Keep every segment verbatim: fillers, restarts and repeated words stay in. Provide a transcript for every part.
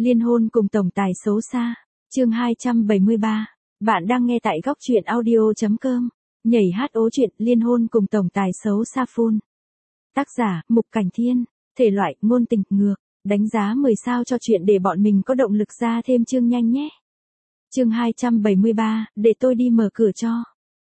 Liên hôn cùng tổng tài xấu xa. Chương hai trăm bảy mươi ba. Bạn đang nghe tại góc truyện audio chấm com. Nhảy hát ố chuyện liên hôn cùng tổng tài xấu xa full. Tác giả, Mục Cảnh Thiên. Thể loại, ngôn tình, ngược. Đánh giá mười sao cho chuyện để bọn mình có động lực ra thêm chương nhanh nhé. Chương hai trăm bảy mươi ba, để tôi đi mở cửa cho.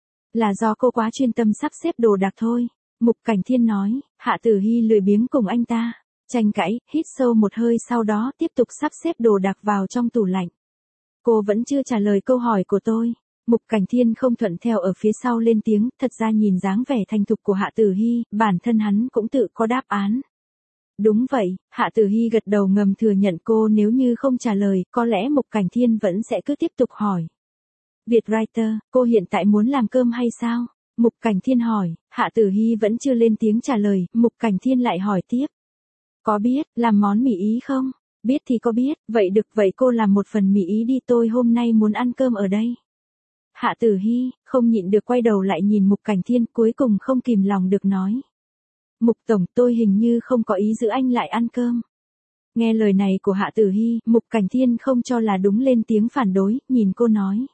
Là do cô quá chuyên tâm sắp xếp đồ đạc thôi. Mục Cảnh Thiên nói. Hạ Tử Hy lười biếng cùng anh ta tranh cãi, hít sâu một hơi sau đó tiếp tục sắp xếp đồ đạc vào trong tủ lạnh. Cô vẫn chưa trả lời câu hỏi của tôi. Mục Cảnh Thiên không thuận theo ở phía sau lên tiếng, thật ra nhìn dáng vẻ thành thục của Hạ Tử Hy, bản thân hắn cũng tự có đáp án. Đúng vậy, Hạ Tử Hy gật đầu ngầm thừa nhận cô nếu như không trả lời, có lẽ Mục Cảnh Thiên vẫn sẽ cứ tiếp tục hỏi. Việt Writer, cô hiện tại muốn làm cơm hay sao? Mục Cảnh Thiên hỏi, Hạ Tử Hy vẫn chưa lên tiếng trả lời, Mục Cảnh Thiên lại hỏi tiếp. Có biết, làm món mì Ý không? Biết thì có biết, vậy được vậy cô làm một phần mì Ý đi, tôi hôm nay muốn ăn cơm ở đây. Hạ Tử Hy, không nhịn được quay đầu lại nhìn Mục Cảnh Thiên, cuối cùng không kìm lòng được nói. Mục Tổng, tôi hình như không có ý giữ anh lại ăn cơm. Nghe lời này của Hạ Tử Hy, Mục Cảnh Thiên không cho là đúng lên tiếng phản đối, nhìn cô nói.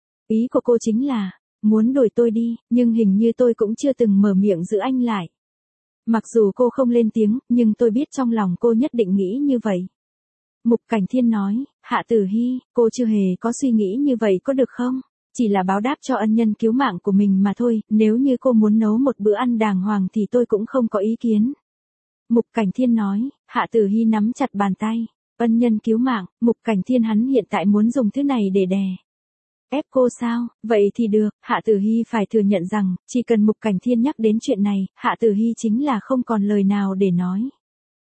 Ý của cô chính là, muốn đuổi tôi đi, nhưng hình như tôi cũng chưa từng mở miệng giữ anh lại. Mặc dù cô không lên tiếng, nhưng tôi biết trong lòng cô nhất định nghĩ như vậy. Mục Cảnh Thiên nói, Hạ Tử Hy, cô chưa hề có suy nghĩ như vậy có được không? Chỉ là báo đáp cho ân nhân cứu mạng của mình mà thôi, nếu như cô muốn nấu một bữa ăn đàng hoàng thì tôi cũng không có ý kiến. Mục Cảnh Thiên nói, Hạ Tử Hy nắm chặt bàn tay, ân nhân cứu mạng, Mục Cảnh Thiên hắn hiện tại muốn dùng thứ này để đè ép cô sao? Vậy thì được, Hạ Tử Hy phải thừa nhận rằng, chỉ cần Mục Cảnh Thiên nhắc đến chuyện này, Hạ Tử Hy chính là không còn lời nào để nói.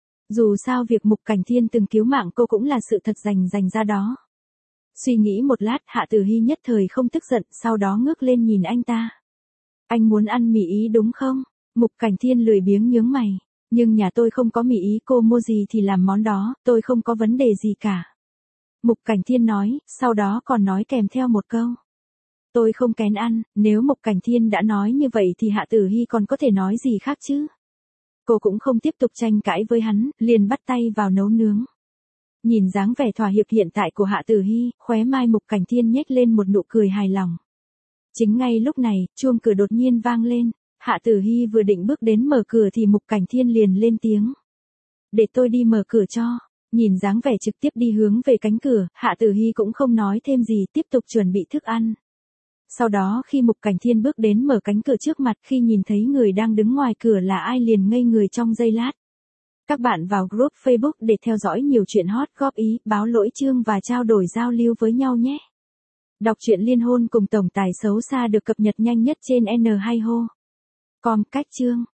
Dù sao việc Mục Cảnh Thiên từng cứu mạng cô cũng là sự thật dành dành ra đó. Suy nghĩ một lát, Hạ Tử Hy nhất thời không tức giận, sau đó ngước lên nhìn anh ta. Anh muốn ăn mì Ý đúng không? Mục Cảnh Thiên lười biếng nhướng mày. Nhưng nhà tôi không có mì Ý, cô mua gì thì làm món đó, tôi không có vấn đề gì cả. Mục Cảnh Thiên nói, sau đó còn nói kèm theo một câu. Tôi không kén ăn, nếu Mục Cảnh Thiên đã nói như vậy thì Hạ Tử Hy còn có thể nói gì khác chứ? Cô cũng không tiếp tục tranh cãi với hắn, liền bắt tay vào nấu nướng. Nhìn dáng vẻ thỏa hiệp hiện tại của Hạ Tử Hy, khóe mai Mục Cảnh Thiên nhếch lên một nụ cười hài lòng. Chính ngay lúc này, chuông cửa đột nhiên vang lên, Hạ Tử Hy vừa định bước đến mở cửa thì Mục Cảnh Thiên liền lên tiếng. Để tôi đi mở cửa cho. Nhìn dáng vẻ trực tiếp đi hướng về cánh cửa, Hạ Tử Hy cũng không nói thêm gì, tiếp tục chuẩn bị thức ăn. Sau đó khi Mục Cảnh Thiên bước đến mở cánh cửa trước mặt, khi nhìn thấy người đang đứng ngoài cửa là ai liền ngây người trong giây lát. Các bạn vào group Facebook để theo dõi nhiều chuyện hot, góp ý, báo lỗi chương và trao đổi giao lưu với nhau nhé. Đọc truyện liên hôn cùng tổng tài xấu xa được cập nhật nhanh nhất trên N hai ho chấm com. Cách chương